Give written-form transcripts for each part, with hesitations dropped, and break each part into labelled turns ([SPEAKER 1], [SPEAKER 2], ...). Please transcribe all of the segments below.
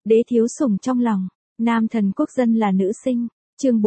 [SPEAKER 1] Đế thiếu sủng trong lòng, nam thần quốc dân là nữ sinh, chương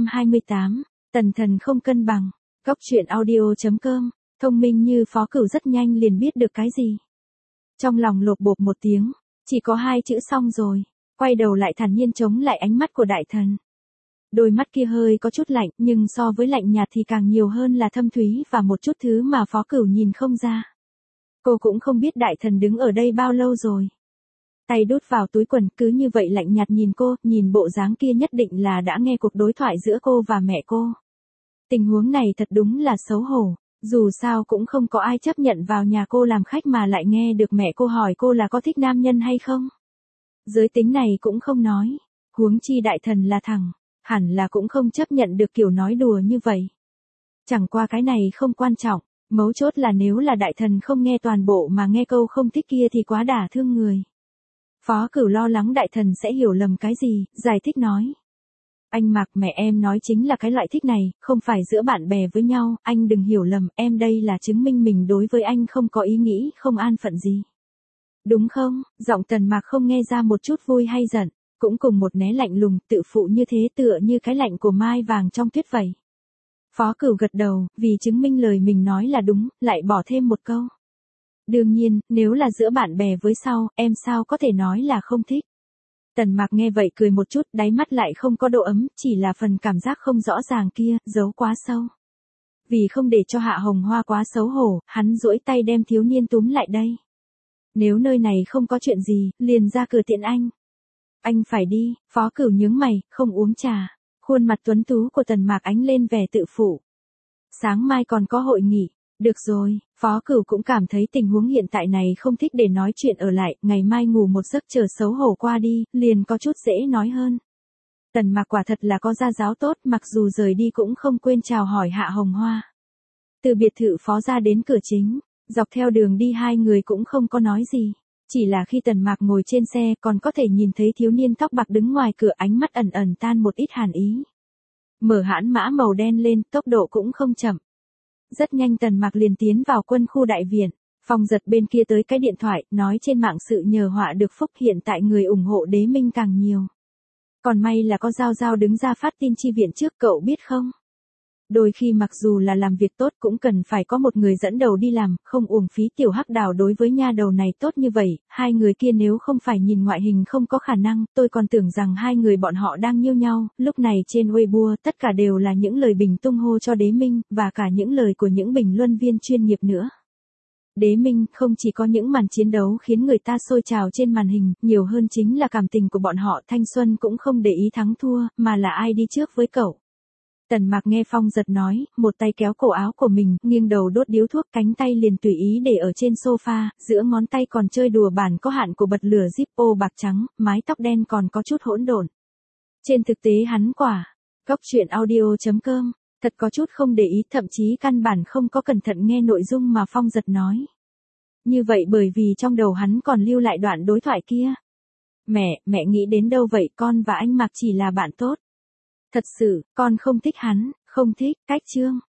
[SPEAKER 1] 428, tần thần không cân bằng, góc truyện audio.com, thông minh như Phó Cửu rất nhanh liền biết được cái gì. Trong lòng lột bột một tiếng, chỉ có hai chữ xong rồi, quay đầu lại thản nhiên chống lại ánh mắt của đại thần. Đôi mắt kia hơi có chút lạnh, nhưng so với lạnh nhạt thì càng nhiều hơn là thâm thúy và một chút thứ mà Phó Cửu nhìn không ra. Cô cũng không biết đại thần đứng ở đây bao lâu rồi. Tay đút vào túi quần cứ như vậy lạnh nhạt nhìn cô, nhìn bộ dáng kia nhất định là đã nghe cuộc đối thoại giữa cô và mẹ cô. Tình huống này thật đúng là xấu hổ, dù sao cũng không có ai chấp nhận vào nhà cô làm khách mà lại nghe được mẹ cô hỏi cô là có thích nam nhân hay không. Giới tính này cũng không nói, huống chi đại thần là thằng, hẳn là cũng không chấp nhận được kiểu nói đùa như vậy. Chẳng qua cái này không quan trọng, mấu chốt là nếu là đại thần không nghe toàn bộ mà nghe câu không thích kia thì quá đả thương người. Phó Cửu lo lắng đại thần sẽ hiểu lầm cái gì, giải thích nói. Anh Mạc, mẹ em nói chính là cái loại thích này, không phải giữa bạn bè với nhau, anh đừng hiểu lầm, em đây là chứng minh mình đối với anh không có ý nghĩ, không an phận gì. Đúng không? Giọng Tần Mạc không nghe ra một chút vui hay giận, cũng cùng một né lạnh lùng, tự phụ như thế tựa như cái lạnh của mai vàng trong tuyết vậy. Phó Cửu gật đầu, vì chứng minh lời mình nói là đúng, lại bỏ thêm một câu. Đương nhiên, nếu là giữa bạn bè với sau, em sao có thể nói là không thích. Tần Mạc nghe vậy cười một chút, đáy mắt lại không có độ ấm, chỉ là phần cảm giác không rõ ràng kia, giấu quá sâu. Vì không để cho Hạ Hồng Hoa quá xấu hổ, hắn duỗi tay đem thiếu niên túm lại đây. Nếu nơi này không có chuyện gì, liền ra cửa tiện anh. Anh phải đi, Phó Cửu nhướng mày, không uống trà. Khuôn mặt tuấn tú của Tần Mạc ánh lên vẻ tự phụ. Sáng mai còn có hội nghị. Được rồi, Phó Cửu cũng cảm thấy tình huống hiện tại này không thích để nói chuyện ở lại, ngày mai ngủ một giấc chờ xấu hổ qua đi, liền có chút dễ nói hơn. Tần Mạc quả thật là có gia giáo tốt, mặc dù rời đi cũng không quên chào hỏi Hạ Hồng Hoa. Từ biệt thự Phó ra đến cửa chính, dọc theo đường đi hai người cũng không có nói gì. Chỉ là khi Tần Mạc ngồi trên xe còn có thể nhìn thấy thiếu niên tóc bạc đứng ngoài cửa, ánh mắt ẩn ẩn tan một ít hàn ý. Mở hãn mã màu đen lên, tốc độ cũng không chậm. Rất nhanh Tần Mạc liền tiến vào quân khu đại viện. Phong Giật bên kia tới cái điện thoại, nói trên mạng sự nhờ họa được phúc, hiện tại người ủng hộ Đế Minh càng nhiều. Còn may là có Giao Giao đứng ra phát tin chi viện trước, cậu biết không? Đôi khi mặc dù là làm việc tốt cũng cần phải có một người dẫn đầu đi làm, không uổng phí. Tiểu Hắc Đào đối với nha đầu này tốt như vậy, hai người kia nếu không phải nhìn ngoại hình không có khả năng, tôi còn tưởng rằng hai người bọn họ đang yêu nhau. Lúc này trên Weibo tất cả đều là những lời bình tung hô cho Đế Minh, và cả những lời của những bình luận viên chuyên nghiệp nữa. Đế Minh không chỉ có những màn chiến đấu khiến người ta sôi trào trên màn hình, nhiều hơn chính là cảm tình của bọn họ. Thanh xuân cũng không để ý thắng thua, mà là ai đi trước với cậu. Tần Mạc nghe Phong Giật nói, một tay kéo cổ áo của mình, nghiêng đầu đốt điếu thuốc, cánh tay liền tùy ý để ở trên sofa, giữa ngón tay còn chơi đùa bản có hạn của bật lửa Zippo bạc trắng, mái tóc đen còn có chút hỗn độn. Trên thực tế hắn góc truyện audio.com, thật có chút không để ý, thậm chí căn bản không có cẩn thận nghe nội dung mà Phong Giật nói. Như vậy bởi vì trong đầu hắn còn lưu lại đoạn đối thoại kia. Mẹ nghĩ đến đâu vậy, con và anh Mạc chỉ là bạn tốt. Thật sự, con không thích hắn, không thích, cách chương.